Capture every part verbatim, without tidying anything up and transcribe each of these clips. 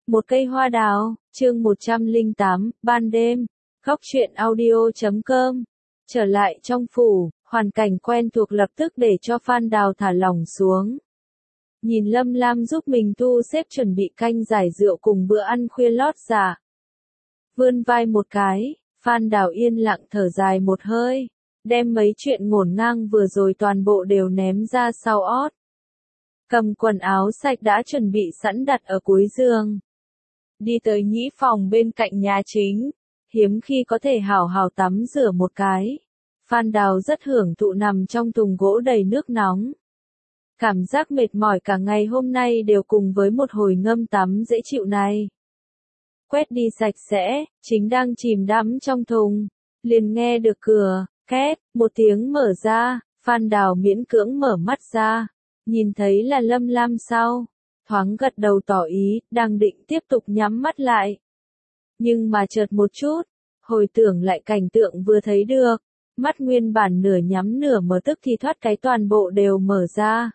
Một cây hoa đào, chương một trăm lẻ tám, ban đêm, góc truyện audio chấm com. Trở lại trong phủ, hoàn cảnh quen thuộc lập tức để cho Phan Đào thả lỏng xuống. Nhìn Lâm Lam giúp mình thu xếp chuẩn bị canh giải rượu cùng bữa ăn khuya lót dạ. Vươn vai một cái, Phan Đào yên lặng thở dài một hơi, đem mấy chuyện ngổn ngang vừa rồi toàn bộ đều ném ra sau ót. Cầm quần áo sạch đã chuẩn bị sẵn đặt ở cuối giường. Đi tới nhĩ phòng bên cạnh nhà chính, hiếm khi có thể hào hào tắm rửa một cái. Phan Đào rất hưởng thụ nằm trong thùng gỗ đầy nước nóng. Cảm giác mệt mỏi cả ngày hôm nay đều cùng với một hồi ngâm tắm dễ chịu này. Quét đi sạch sẽ, chính đang chìm đắm trong thùng. Liền nghe được cửa, két, một tiếng mở ra, Phan Đào miễn cưỡng mở mắt ra. Nhìn thấy là Lâm Lam sau. Thoáng gật đầu tỏ ý, đang định tiếp tục nhắm mắt lại. Nhưng mà chợt một chút, hồi tưởng lại cảnh tượng vừa thấy được, mắt nguyên bản nửa nhắm nửa mở tức thì thoát cái toàn bộ đều mở ra.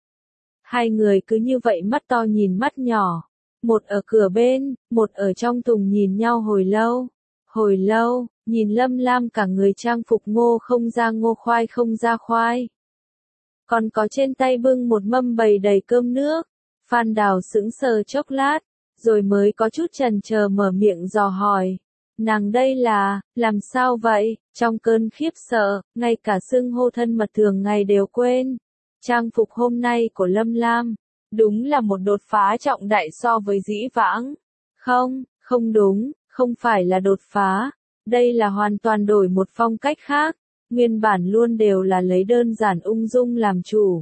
Hai người cứ như vậy mắt to nhìn mắt nhỏ, một ở cửa bên, một ở trong thùng nhìn nhau hồi lâu. Hồi lâu, nhìn Lâm Lam cả người trang phục ngô không ra ngô khoai không ra khoai. Còn có trên tay bưng một mâm bầy đầy cơm nước. Phan Đào sững sờ chốc lát, rồi mới có chút chần chờ mở miệng dò hỏi. Nàng đây là, làm sao vậy? Trong cơn khiếp sợ, ngay cả xưng hô thân mật thường ngày đều quên. Trang phục hôm nay của Lâm Lam, đúng là một đột phá trọng đại so với dĩ vãng. Không, không đúng, không phải là đột phá. Đây là hoàn toàn đổi một phong cách khác. Nguyên bản luôn đều là lấy đơn giản ung dung làm chủ.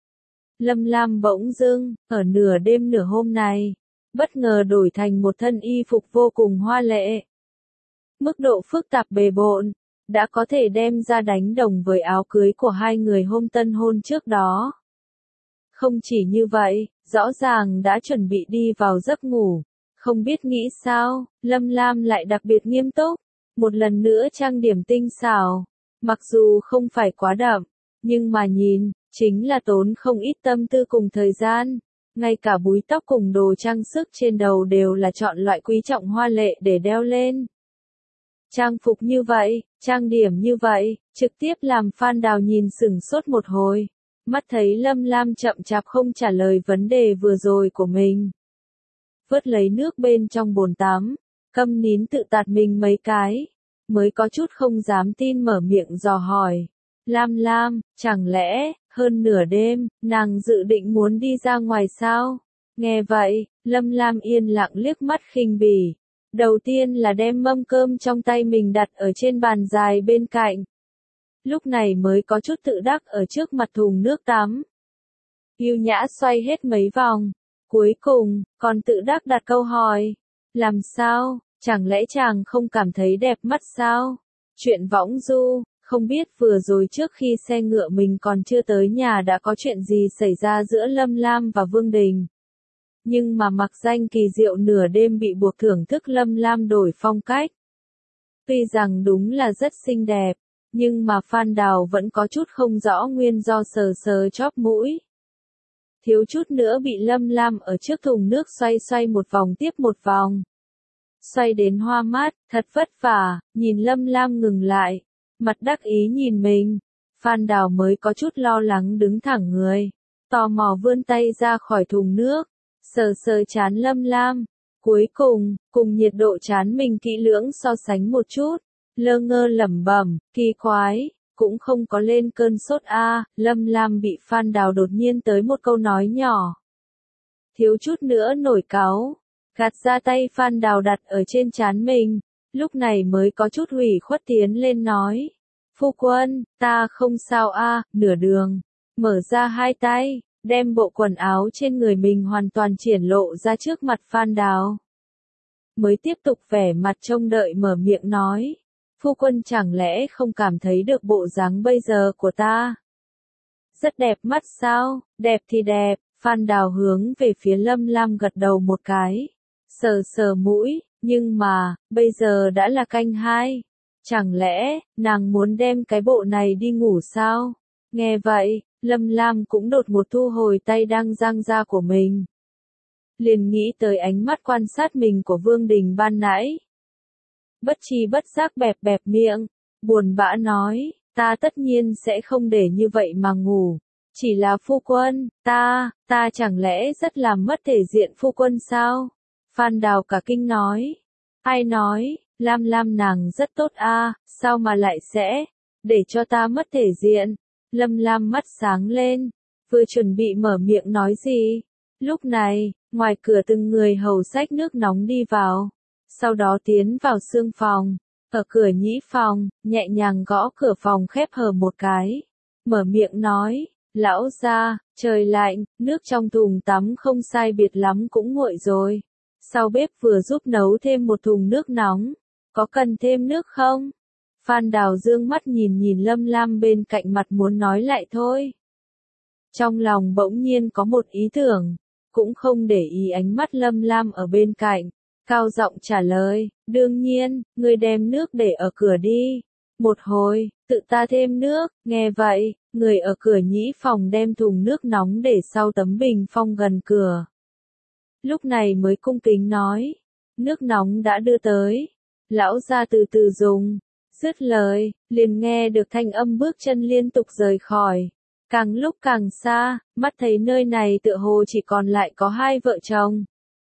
Lâm Lam bỗng dưng, ở nửa đêm nửa hôm này, bất ngờ đổi thành một thân y phục vô cùng hoa lệ. Mức độ phức tạp bề bộn, đã có thể đem ra đánh đồng với áo cưới của hai người hôm tân hôn trước đó. Không chỉ như vậy, rõ ràng đã chuẩn bị đi vào giấc ngủ. Không biết nghĩ sao, Lâm Lam lại đặc biệt nghiêm túc, một lần nữa trang điểm tinh xảo. Mặc dù không phải quá đậm, nhưng mà nhìn, chính là tốn không ít tâm tư cùng thời gian. Ngay cả búi tóc cùng đồ trang sức trên đầu đều là chọn loại quý trọng hoa lệ để đeo lên. Trang phục như vậy, trang điểm như vậy, trực tiếp làm Phan Đào nhìn sửng sốt một hồi. Mắt thấy Lâm Lam chậm chạp không trả lời vấn đề vừa rồi của mình. Vớt lấy nước bên trong bồn tắm, câm nín tự tạt mình mấy cái. Mới có chút không dám tin mở miệng dò hỏi. Lam Lam, chẳng lẽ, hơn nửa đêm, nàng dự định muốn đi ra ngoài sao? Nghe vậy, Lâm Lam yên lặng liếc mắt khinh bỉ. Đầu tiên là đem mâm cơm trong tay mình đặt ở trên bàn dài bên cạnh. Lúc này mới có chút tự đắc ở trước mặt thùng nước tắm. Yêu nhã xoay hết mấy vòng. Cuối cùng, còn tự đắc đặt câu hỏi. Làm sao? Chẳng lẽ chàng không cảm thấy đẹp mắt sao? Chuyện võng du, không biết vừa rồi trước khi xe ngựa mình còn chưa tới nhà đã có chuyện gì xảy ra giữa Lâm Lam và Vương Đình. Nhưng mà mặc danh kỳ diệu nửa đêm bị buộc thưởng thức Lâm Lam đổi phong cách. Tuy rằng đúng là rất xinh đẹp, nhưng mà Phan Đào vẫn có chút không rõ nguyên do sờ sờ chóp mũi. Thiếu chút nữa bị Lâm Lam ở trước thùng nước xoay xoay một vòng tiếp một vòng. Xoay đến hoa mắt, thật vất vả, nhìn Lâm Lam ngừng lại, mặt đắc ý nhìn mình. Phan Đào mới có chút lo lắng đứng thẳng người, tò mò vươn tay ra khỏi thùng nước, sờ sờ trán Lâm Lam. Cuối cùng, cùng nhiệt độ trán mình kỹ lưỡng so sánh một chút, lơ ngơ lẩm bẩm, kỳ quái, cũng không có lên cơn sốt a. Lâm Lam bị Phan Đào đột nhiên tới một câu nói nhỏ. Thiếu chút nữa nổi cáu. Gạt ra tay Phan Đào đặt ở trên trán mình, lúc này mới có chút hủy khuất tiến lên nói. Phu quân, ta không sao a. Nửa đường, mở ra hai tay, đem bộ quần áo trên người mình hoàn toàn triển lộ ra trước mặt Phan Đào. Mới tiếp tục vẻ mặt trông đợi mở miệng nói. Phu quân chẳng lẽ không cảm thấy được bộ dáng bây giờ của ta? Rất đẹp mắt sao? Đẹp thì đẹp. Phan Đào hướng về phía Lâm Lam gật đầu một cái. Sờ sờ mũi, nhưng mà, bây giờ đã là canh hai. Chẳng lẽ, nàng muốn đem cái bộ này đi ngủ sao? Nghe vậy, Lâm Lam cũng đột một thu hồi tay đang giang ra của mình. liền nghĩ tới ánh mắt quan sát mình của Vương Đình ban nãy. Bất chi bất giác bẹp bẹp miệng, buồn bã nói, ta tất nhiên sẽ không để như vậy mà ngủ. Chỉ là phu quân, ta, ta chẳng lẽ rất làm mất thể diện phu quân sao? Phan Đào cả kinh nói. Ai nói, Lam Lam nàng rất tốt a, sao mà lại sẽ, để cho ta mất thể diện? Lâm Lam mắt sáng lên, vừa chuẩn bị mở miệng nói gì. Lúc này, ngoài cửa từng người hầu xách nước nóng đi vào, sau đó tiến vào xương phòng, ở cửa nhĩ phòng, nhẹ nhàng gõ cửa phòng khép hờ một cái, mở miệng nói, lão gia, trời lạnh, nước trong thùng tắm không sai biệt lắm cũng nguội rồi. Sau bếp vừa giúp nấu thêm một thùng nước nóng, có cần thêm nước không? Phan Đào dương mắt nhìn nhìn Lâm Lam bên cạnh mặt muốn nói lại thôi. Trong lòng bỗng nhiên có một ý tưởng, cũng không để ý ánh mắt Lâm Lam ở bên cạnh, cao giọng trả lời, đương nhiên, người đem nước để ở cửa đi. Một hồi, tự ta thêm nước, nghe vậy, người ở cửa nhĩ phòng đem thùng nước nóng để sau tấm bình phong gần cửa. Lúc này mới cung kính nói, nước nóng đã đưa tới, lão gia từ từ dùng. Dứt lời, liền nghe được thanh âm bước chân liên tục rời khỏi. Càng lúc càng xa, mắt thấy nơi này tựa hồ chỉ còn lại có hai vợ chồng.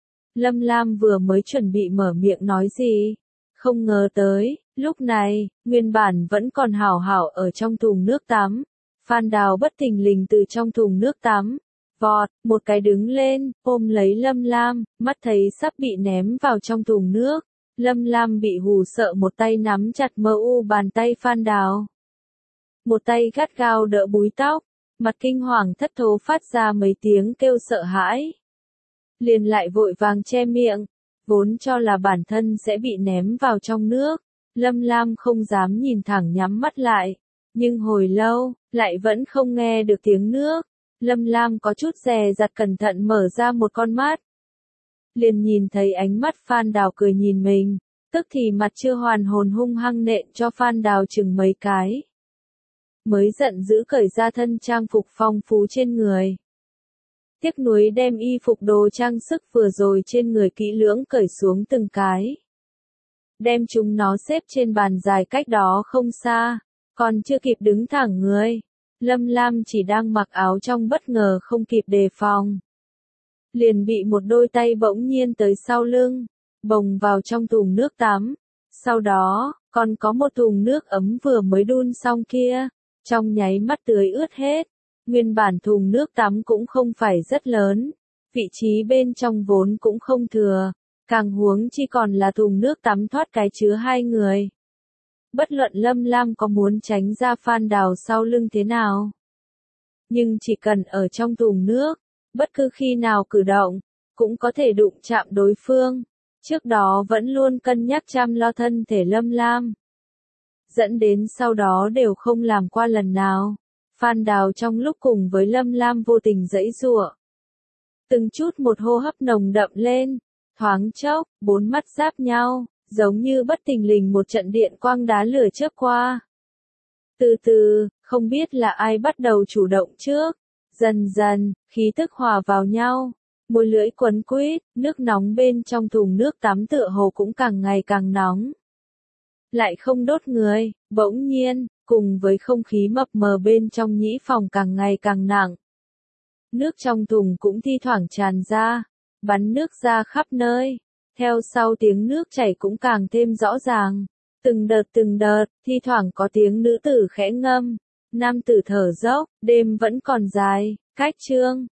Lâm Lam vừa mới chuẩn bị mở miệng nói gì, không ngờ tới, lúc này, nguyên bản vẫn còn hảo hảo ở trong thùng nước tắm. Phan Đào bất thình lình từ trong thùng nước tắm, vọt, một cái đứng lên, ôm lấy Lâm Lam, mắt thấy sắp bị ném vào trong thùng nước. Lâm Lam bị hù sợ một tay nắm chặt mờ u bàn tay Phan Đào. Một tay gắt gao đỡ búi tóc, mặt kinh hoàng thất thố phát ra mấy tiếng kêu sợ hãi. Liền lại vội vàng che miệng, vốn cho là bản thân sẽ bị ném vào trong nước. Lâm Lam không dám nhìn thẳng nhắm mắt lại, nhưng hồi lâu, lại vẫn không nghe được tiếng nước. Lâm Lam có chút dè dặt cẩn thận mở ra một con mắt. Liền nhìn thấy ánh mắt Phan Đào cười nhìn mình, tức thì mặt chưa hoàn hồn hung hăng nện cho Phan Đào chừng mấy cái. Mới giận dữ cởi ra thân trang phục phong phú trên người. Tiếc nuối đem y phục đồ trang sức vừa rồi trên người kỹ lưỡng cởi xuống từng cái. Đem chúng nó xếp trên bàn dài cách đó không xa, còn chưa kịp đứng thẳng người. Lâm Lam chỉ đang mặc áo trong bất ngờ không kịp đề phòng. Liền bị một đôi tay bỗng nhiên tới sau lưng, bồng vào trong thùng nước tắm. Sau đó, còn có một thùng nước ấm vừa mới đun xong kia, trong nháy mắt tưới ướt hết. Nguyên bản thùng nước tắm cũng không phải rất lớn, vị trí bên trong vốn cũng không thừa, càng huống chi còn là thùng nước tắm thoát cái chứa hai người. Bất luận Lâm Lam có muốn tránh ra Phan Đào sau lưng thế nào, nhưng chỉ cần ở trong thùng nước, bất cứ khi nào cử động, cũng có thể đụng chạm đối phương. Trước đó vẫn luôn cân nhắc chăm lo thân thể Lâm Lam, dẫn đến sau đó đều không làm qua lần nào. Phan Đào trong lúc cùng với Lâm Lam vô tình giãy giụa, từng chút một hô hấp nồng đậm lên, thoáng chốc, bốn mắt giáp nhau, giống như bất thình lình một trận điện quang đá lửa chớp qua. Từ từ, không biết là ai bắt đầu chủ động trước, dần dần, khí tức hòa vào nhau, môi lưỡi quấn quýt, nước nóng bên trong thùng nước tắm tựa hồ cũng càng ngày càng nóng. Lại không đốt người, bỗng nhiên, cùng với không khí mập mờ bên trong nhĩ phòng càng ngày càng nặng. Nước trong thùng cũng thi thoảng tràn ra, bắn nước ra khắp nơi. Theo sau tiếng nước chảy cũng càng thêm rõ ràng. Từng đợt từng đợt, thi thoảng có tiếng nữ tử khẽ ngâm. Nam tử thở dốc, đêm vẫn còn dài, cách chương.